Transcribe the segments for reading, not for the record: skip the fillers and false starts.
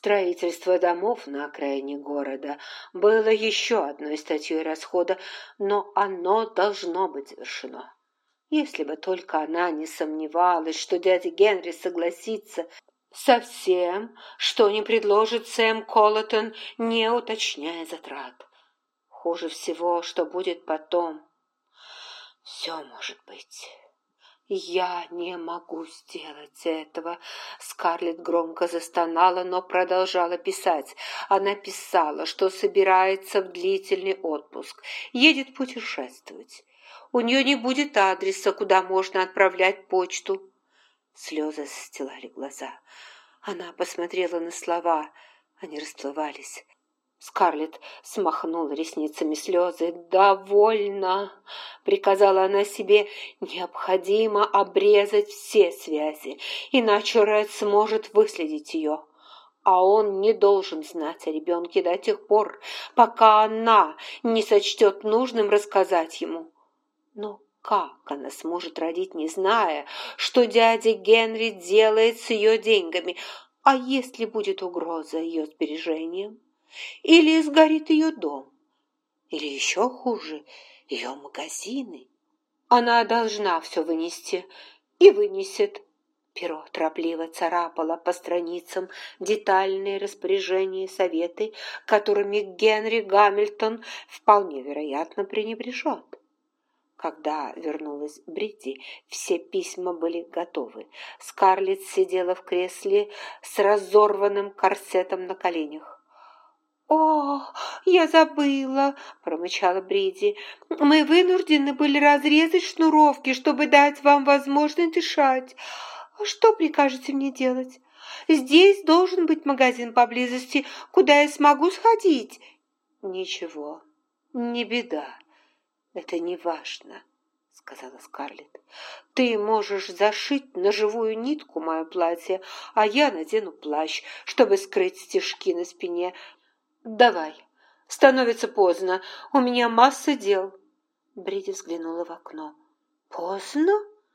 Строительство домов на окраине города было еще одной статьей расхода, но оно должно быть завершено. Если бы только она не сомневалась, что дядя Генри согласится со всем, что не предложит Сэм Коллотон, не уточняя затрат. Хуже всего, что будет потом. Все может быть. «Я не могу сделать этого!» Скарлетт громко застонала, но продолжала писать. Она писала, что собирается в длительный отпуск, едет путешествовать. У нее не будет адреса, куда можно отправлять почту. Слезы застилали глаза. Она посмотрела на слова. Они расплывались. Скарлетт смахнула ресницами слезы. «Довольно!» — приказала она себе. «Необходимо обрезать все связи, иначе Ред сможет выследить ее. А он не должен знать о ребенке до тех пор, пока она не сочтет нужным рассказать ему. Но как она сможет родить, не зная, что дядя Генри делает с ее деньгами? А если будет угроза ее сбережениям? Или сгорит ее дом? Или еще хуже, ее магазины? Она должна все вынести и вынесет». Перо торопливо царапало по страницам детальные распоряжения и советы, которыми Генри Гамильтон вполне вероятно пренебрежет. Когда вернулась Бритти, все письма были готовы. Скарлетт сидела в кресле с разорванным корсетом на коленях. «О, я забыла!» – промычала Бритти. «Мы вынуждены были разрезать шнуровки, чтобы дать вам возможность дышать. Что прикажете мне делать? Здесь должен быть магазин поблизости, куда я смогу сходить». «Ничего, не беда. Это не важно», — сказала Скарлетт. «Ты можешь зашить на живую нитку мое платье, а я надену плащ, чтобы скрыть стежки на спине. Давай, становится поздно, у меня масса дел». Бритти взглянула в окно. «Поздно?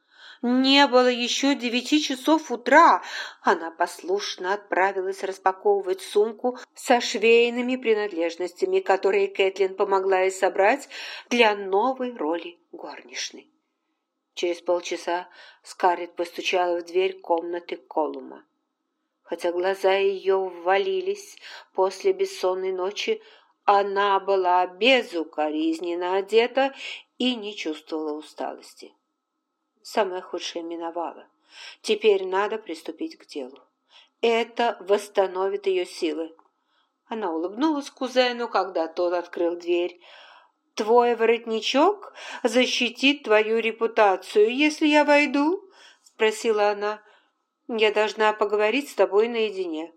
Не было еще 9 часов утра». Она послушно отправилась распаковывать сумку со швейными принадлежностями, которые Кэтлин помогла ей собрать для новой роли горничной. Через полчаса Скарлетт постучала в дверь комнаты Колума. Хотя глаза ее ввалились после бессонной ночи, она была безукоризненно одета и не чувствовала усталости. Самое худшее миновало. Теперь надо приступить к делу. Это восстановит ее силы. Она улыбнулась кузену, когда тот открыл дверь. «Твой воротничок защитит твою репутацию, если я войду?» — спросила она. «Я должна поговорить с тобой наедине».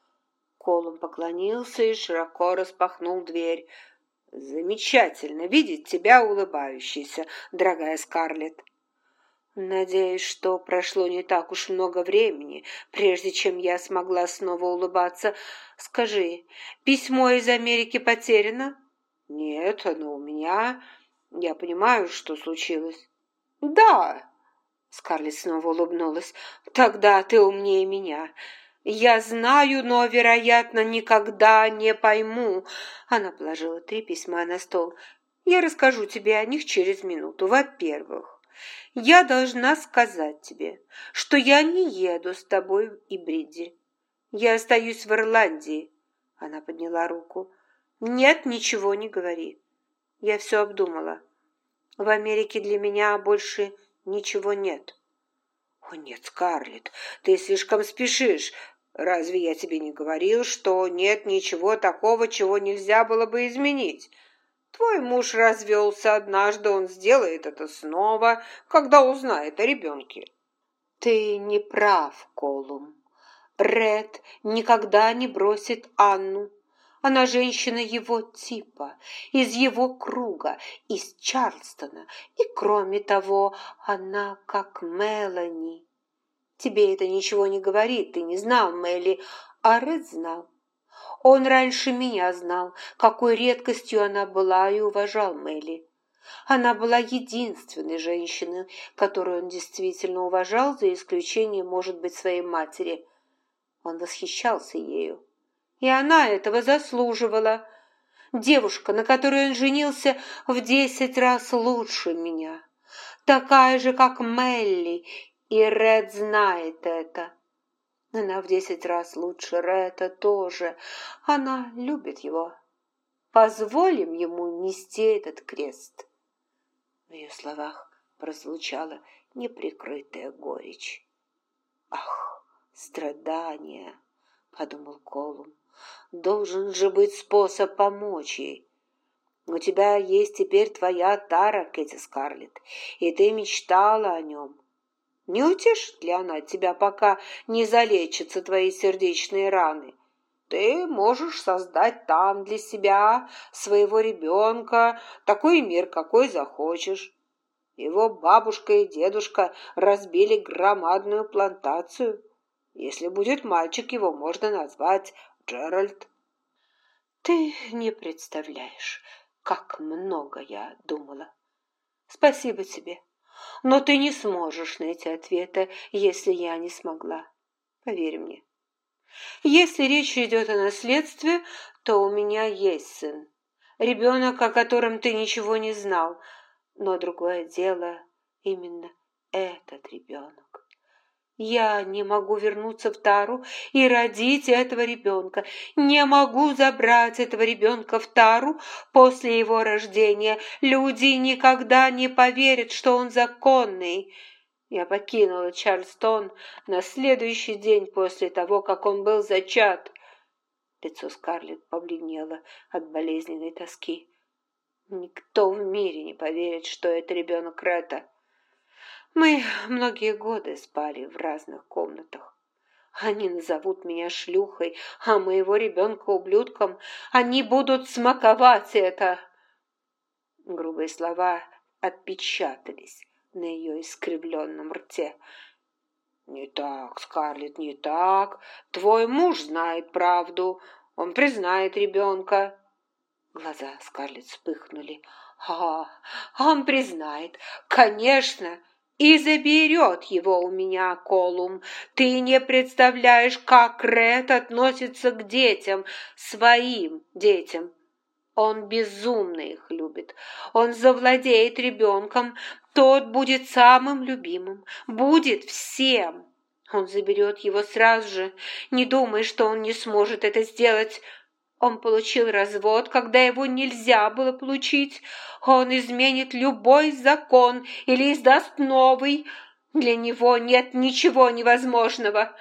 Колум поклонился и широко распахнул дверь. «Замечательно видеть тебя улыбающейся, дорогая Скарлетт. Надеюсь, что прошло не так уж много времени, прежде чем я смогла снова улыбаться. Скажи, письмо из Америки потеряно?» «Нет, оно у меня. Я понимаю, что случилось». «Да», — Скарлетт снова улыбнулась, — «тогда ты умнее меня. Я знаю, но, вероятно, никогда не пойму». Она положила 3 письма на стол. «Я расскажу тебе о них через минуту. Во-первых, я должна сказать тебе, что я не еду с тобой и Бритти. Я остаюсь в Ирландии». Она подняла руку. «Нет, ничего не говори. Я все обдумала. В Америке для меня больше ничего нет». «О, нет, Скарлетт, ты слишком спешишь. Разве я тебе не говорил, что нет ничего такого, чего нельзя было бы изменить? Твой муж развелся однажды, он сделает это снова, когда узнает о ребенке». «Ты не прав, Колум. Ред никогда не бросит Анну. Она женщина его типа, из его круга, из Чарльстона. И, кроме того, она как Мелани. Тебе это ничего не говорит, ты не знал Мелли, а Ред знал. Он раньше меня знал, какой редкостью она была, и уважал Мелли. Она была единственной женщиной, которую он действительно уважал, за исключением, может быть, своей матери. Он восхищался ею. и она этого заслуживала. Девушка, на которой он женился, в 10 раз лучше меня. Такая же, как Мелли, и Ред знает это. Она в 10 раз лучше Ретта тоже. Она любит его. Позволим ему нести этот крест. В ее словах прозвучала неприкрытая горечь. «Ах, страдания!» — подумал Колум. «Должен же быть способ помочь ей. У тебя есть теперь твоя тара, Кэти Скарлетт, и ты мечтала о нем. Не утешит ли она тебя, пока не залечатся твои сердечные раны? Ты можешь создать там для себя своего ребенка, такой мир, какой захочешь. Его бабушка и дедушка разбили громадную плантацию. Если будет мальчик, его можно назвать Джеральд. Ты не представляешь, как много я думала. Спасибо тебе, но ты не сможешь найти ответа, если я не смогла. Поверь мне. Если речь идет о наследстве, то у меня есть сын. Ребенок, о котором ты ничего не знал. Но другое дело именно этот ребенок. Я не могу вернуться в Тару и родить этого ребенка. Не могу забрать этого ребенка в Тару после его рождения. Люди никогда не поверят, что он законный. Я покинула Чарльстон на следующий день после того, как он был зачат. Лицо Скарлетт побледнело от болезненной тоски. Никто в мире не поверит, что это ребенок Ретта. Мы многие годы спали в разных комнатах. Они назовут меня шлюхой, а моего ребенка ублюдком. Они будут смаковать это. Грубые слова отпечатались на ее искривленном рте. «Не так, Скарлетт, не так. Твой муж знает правду. Он признает ребенка». Глаза Скарлетт вспыхнули. Он признает, конечно, и заберет его у меня, Колум. Ты не представляешь, как Ред относится к детям, своим детям. Он безумно их любит. Он завладеет ребенком, тот будет самым любимым, будет всем. Он заберет его сразу же. Не думай, что он не сможет это сделать. Он получил развод, когда его нельзя было получить. Он изменит любой закон или издаст новый. Для него нет ничего невозможного.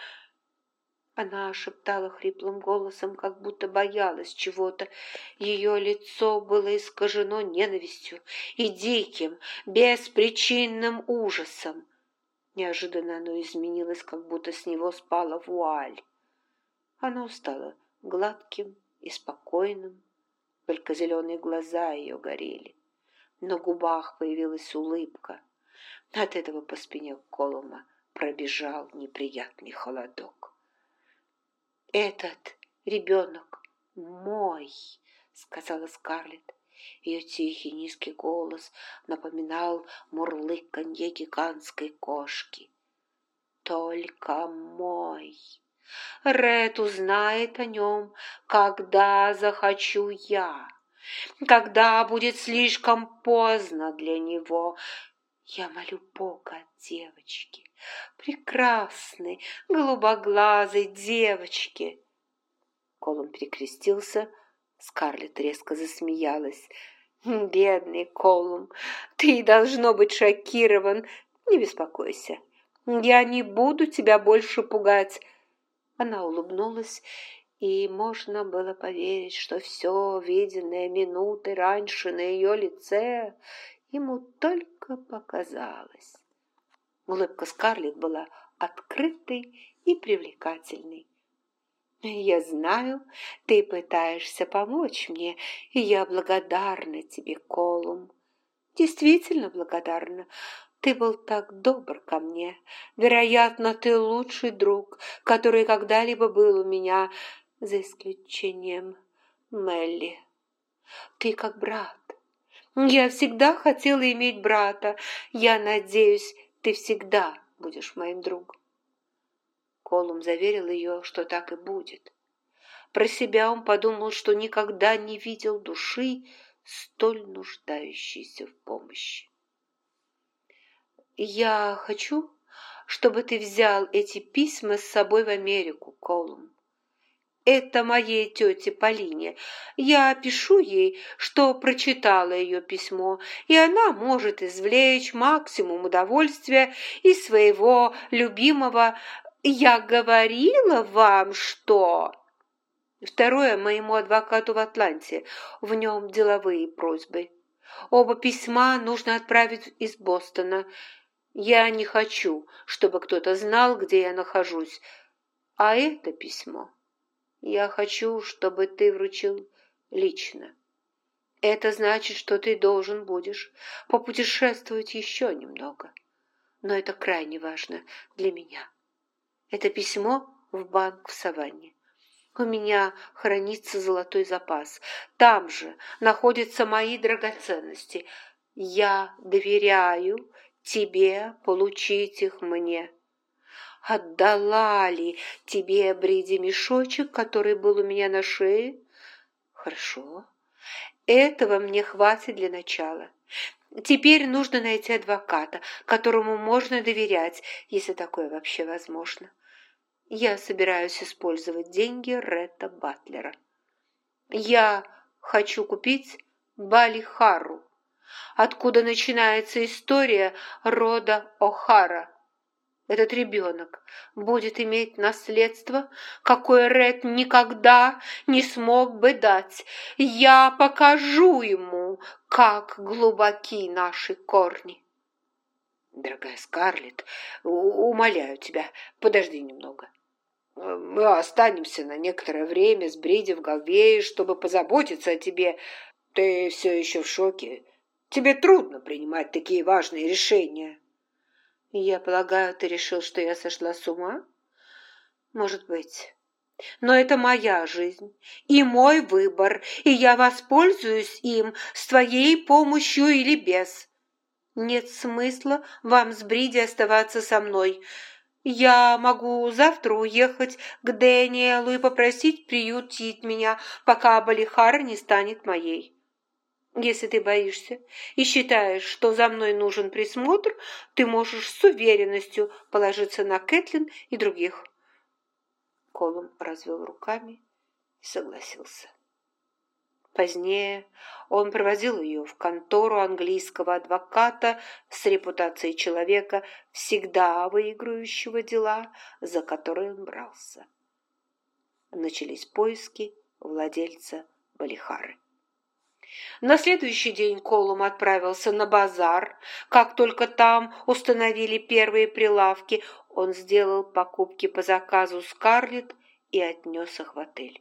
Она шептала хриплым голосом, как будто боялась чего-то. Ее лицо было искажено ненавистью и диким, беспричинным ужасом. Неожиданно оно изменилось, как будто с него спала вуаль. Оно стало гладким и спокойным, только зеленые глаза ее горели. На губах появилась улыбка. От этого по спине Колума пробежал неприятный холодок. «Этот ребенок мой», — сказала Скарлетт. Ее тихий низкий голос напоминал мурлыканье гигантской кошки. «Только мой. Ред узнает о нем, когда захочу я, когда будет слишком поздно для него. Я молю Бога о девочке, прекрасной, голубоглазой девочке». Колум перекрестился, Скарлетт резко засмеялась. «Бедный Колум, ты должно быть шокирован. Не беспокойся, я не буду тебя больше пугать». Она улыбнулась, и можно было поверить, что все виденное минуты раньше на ее лице ему только показалось. Улыбка Скарлетт была открытой и привлекательной. «Я знаю, ты пытаешься помочь мне, и я благодарна тебе, Колум. Действительно благодарна. Ты был так добр ко мне. Вероятно, ты лучший друг, который когда-либо был у меня, за исключением Мелли. Ты как брат. Я всегда хотела иметь брата. Я надеюсь, ты всегда будешь моим другом». Колум заверил ее, что так и будет. Про себя он подумал, что никогда не видел души, столь нуждающейся в помощи. «Я хочу, чтобы ты взял эти письма с собой в Америку, Колум. Это моей тете Полине. Я пишу ей, что прочитала ее письмо, и она может извлечь максимум удовольствия из своего любимого «Я говорила вам, что...» Второе моему адвокату в Атланте. В нем деловые просьбы. Оба письма нужно отправить из Бостона. Я не хочу, чтобы кто-то знал, где я нахожусь. А это письмо я хочу, чтобы ты вручил лично. Это значит, что ты должен будешь попутешествовать еще немного. Но это крайне важно для меня. Это письмо в банк в Саванне. У меня хранится золотой запас. Там же находятся мои драгоценности. Я доверяю тебе получить их мне. Отдала ли тебе Бриди мешочек, который был у меня на шее? Хорошо. Этого мне хватит для начала. Теперь нужно найти адвоката, которому можно доверять, если такое вообще возможно. Я собираюсь использовать деньги Ретта Батлера. Я хочу купить Балихару, откуда начинается история рода О'Хара. Этот ребенок будет иметь наследство, какое Ред никогда не смог бы дать. Я покажу ему, как глубоки наши корни. Дорогая Скарлетт, умоляю тебя, подожди немного. Мы останемся на некоторое время с Бриди в Галвее, чтобы позаботиться о тебе. Ты все еще в шоке. Тебе трудно принимать такие важные решения. Я полагаю, ты решил, что я сошла с ума? Может быть. Но это моя жизнь и мой выбор, и я воспользуюсь им с твоей помощью или без. Нет смысла вам с Бриди оставаться со мной. Я могу завтра уехать к Дэниелу и попросить приютить меня, пока Балихара не станет моей. Если ты боишься и считаешь, что за мной нужен присмотр, ты можешь с уверенностью положиться на Кэтлин и других. Колум развел руками и согласился. Позднее он проводил ее в контору английского адвоката с репутацией человека, всегда выигрывающего дела, за которые он брался. Начались поиски владельца Балихары. На следующий день Колум отправился на базар. Как только там установили первые прилавки, он сделал покупки по заказу Скарлетт и отнес их в отель.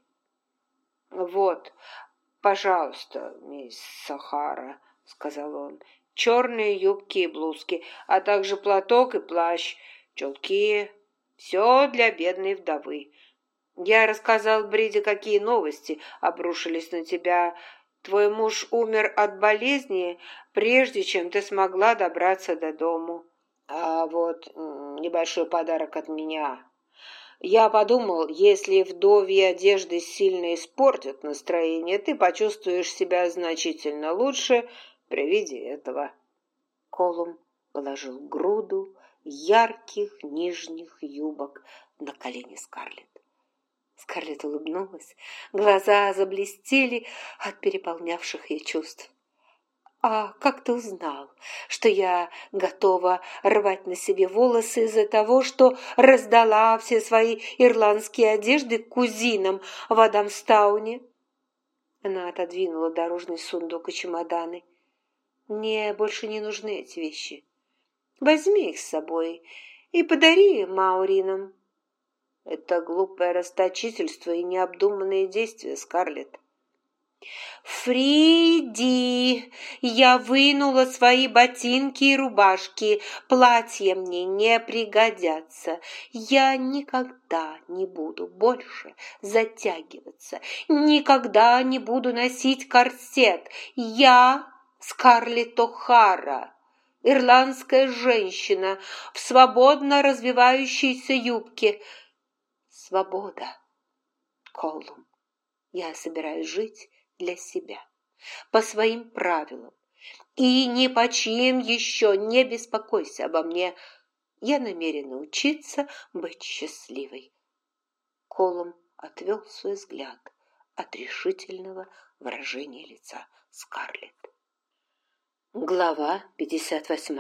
«Вот, пожалуйста, мисс Сахара», — сказал он, — «черные юбки и блузки, а также платок и плащ, чулки, все для бедной вдовы. Я рассказал Бриди, какие новости обрушились на тебя. Твой муж умер от болезни, прежде чем ты смогла добраться до дому. А вот небольшой подарок от меня. Я подумал, если вдовьи одежды сильно испортят настроение, ты почувствуешь себя значительно лучше при виде этого». Колум положил груду ярких нижних юбок на колени Скарлетт. Скарлетт улыбнулась, глаза заблестели от переполнявших ее чувств. «А как ты узнал, что я готова рвать на себе волосы из-за того, что раздала все свои ирландские одежды кузинам в Адамстауне?» Она отодвинула дорожный сундук и чемоданы. «Мне больше не нужны эти вещи. Возьми их с собой и подари Мауринам». «Это глупое расточительство и необдуманные действия, Скарлетт». «Фриди, я вынула свои ботинки и рубашки, платья мне не пригодятся. Я никогда не буду больше затягиваться, никогда не буду носить корсет. Я Скарлетт О'Хара, ирландская женщина в свободно развивающейся юбке». Свобода, Колум, Я собираюсь жить для себя, по своим правилам. И ни по чьим еще не беспокойся обо мне. Я намерена учиться быть счастливой». Колум отвел свой взгляд от решительного выражения лица Скарлетт. Глава 58.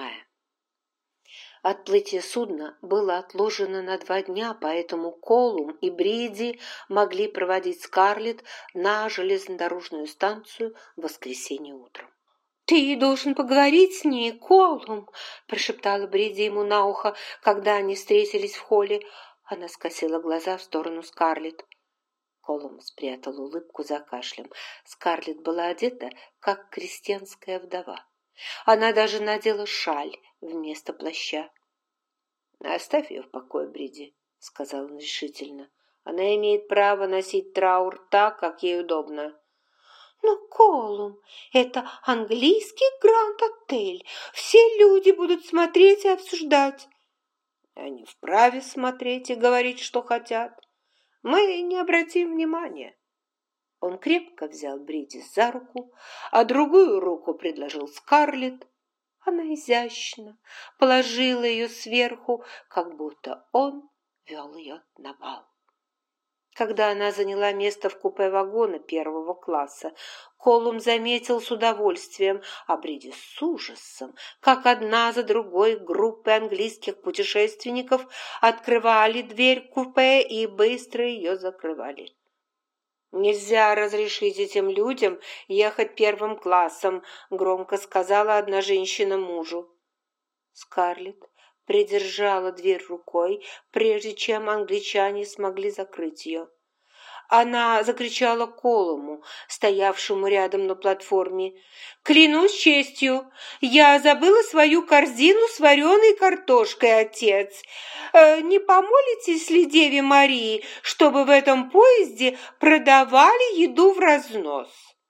Отплытие судна было отложено на 2 дня, поэтому Колум и Бриди могли проводить Скарлетт на железнодорожную станцию в воскресенье утром. «Ты должен поговорить с ней, Колум», – прошептала Бриди ему на ухо, когда они встретились в холле. Она скосила глаза в сторону Скарлетт. Колум спрятал улыбку за кашлем. Скарлетт была одета, как крестьянская вдова. Она даже надела шаль вместо плаща. «Оставь ее в покое, Бриди», — сказал он решительно. «Она имеет право носить траур так, как ей удобно». «Но, Колум, это английский гранд-отель. Все люди будут смотреть и обсуждать». «Они вправе смотреть и говорить, что хотят. Мы не обратим внимания». Он крепко взял Бриди за руку, а другую руку предложил Скарлетт. Она изящно положила ее сверху, как будто он вел ее на бал. Когда она заняла место в купе вагона 1 класса, Колум заметил с удовольствием, а Бриди с ужасом, как одна за другой группы английских путешественников открывали дверь купе и быстро ее закрывали. «Нельзя разрешить этим людям ехать 1 классом», — громко сказала одна женщина мужу. Скарлетт придержала дверь рукой, прежде чем англичане смогли закрыть ее. Она закричала Колуму, стоявшему рядом на платформе: «Клянусь честью, я забыла свою корзину с вареной картошкой, отец. Не помолитесь ли Деве Марии, чтобы в этом поезде продавали еду в разнос?»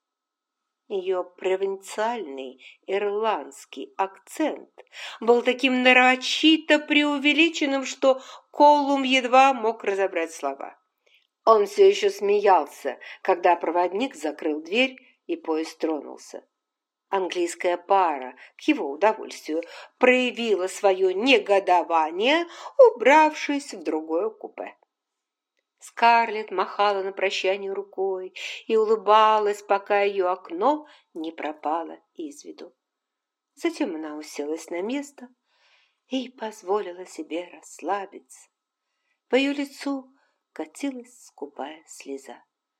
Ее провинциальный ирландский акцент был таким нарочито преувеличенным, что Колум едва мог разобрать слова. Он все еще смеялся, когда проводник закрыл дверь и поезд тронулся. Английская пара, к его удовольствию, проявила свое негодование, убравшись в другое купе. Скарлетт махала на прощание рукой и улыбалась, пока ее окно не пропало из виду. Затем она уселась на место и позволила себе расслабиться. По ее лицу катилась скупая слеза.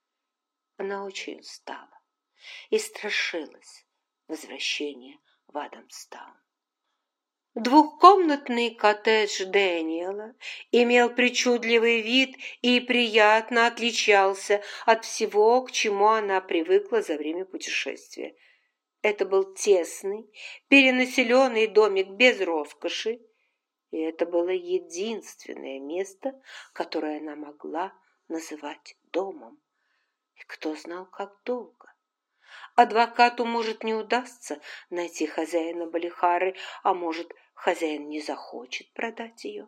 Она очень устала и страшилась возвращения в Адамстаун. Двухкомнатный коттедж Дэниела имел причудливый вид и приятно отличался от всего, к чему она привыкла за время путешествия. Это был тесный, перенаселенный домик без роскоши, и это было единственное место, которое она могла называть домом. И кто знал, как долго. Адвокату, может, не удастся найти хозяина Балихары, а может, хозяин не захочет продать ее.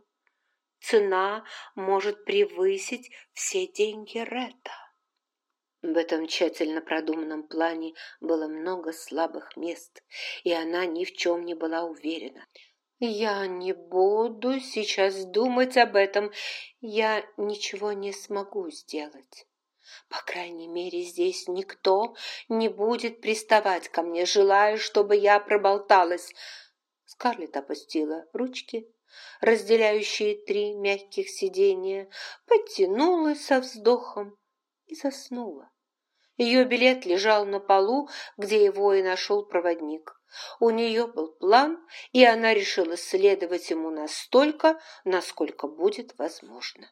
Цена может превысить все деньги Ретта. В этом тщательно продуманном плане было много слабых мест, и она ни в чем не была уверена. «Я не буду сейчас думать об этом. Я ничего не смогу сделать. По крайней мере, здесь никто не будет приставать ко мне, желая, чтобы я проболталась». Скарлетт опустила ручки, разделяющие 3 мягких сиденья, подтянулась со вздохом и заснула. Ее билет лежал на полу, где его и нашел проводник. У нее был план, и она решила следовать ему настолько, насколько будет возможно.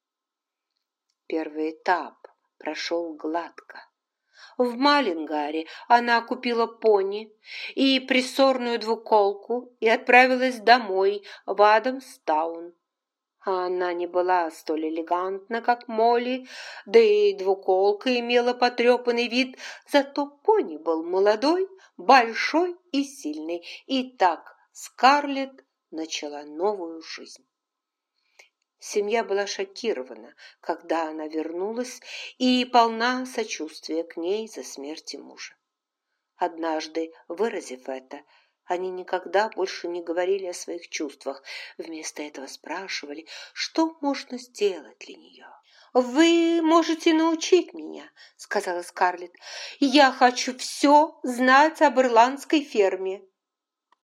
Первый этап прошел гладко. В Маллингаре она купила пони и приссорную двуколку и отправилась домой в Адамстаун. Она не была столь элегантна, как Молли, да и двуколка имела потрепанный вид, зато пони был молодой, большой и сильный. И так Скарлетт начала новую жизнь. Семья была шокирована, когда она вернулась, и полна сочувствия к ней за смерти мужа. Однажды, выразив это, они никогда больше не говорили о своих чувствах, вместо этого спрашивали, что можно сделать для нее. «Вы можете научить меня», — сказала Скарлетт. «Я хочу все знать об ирландской ферме».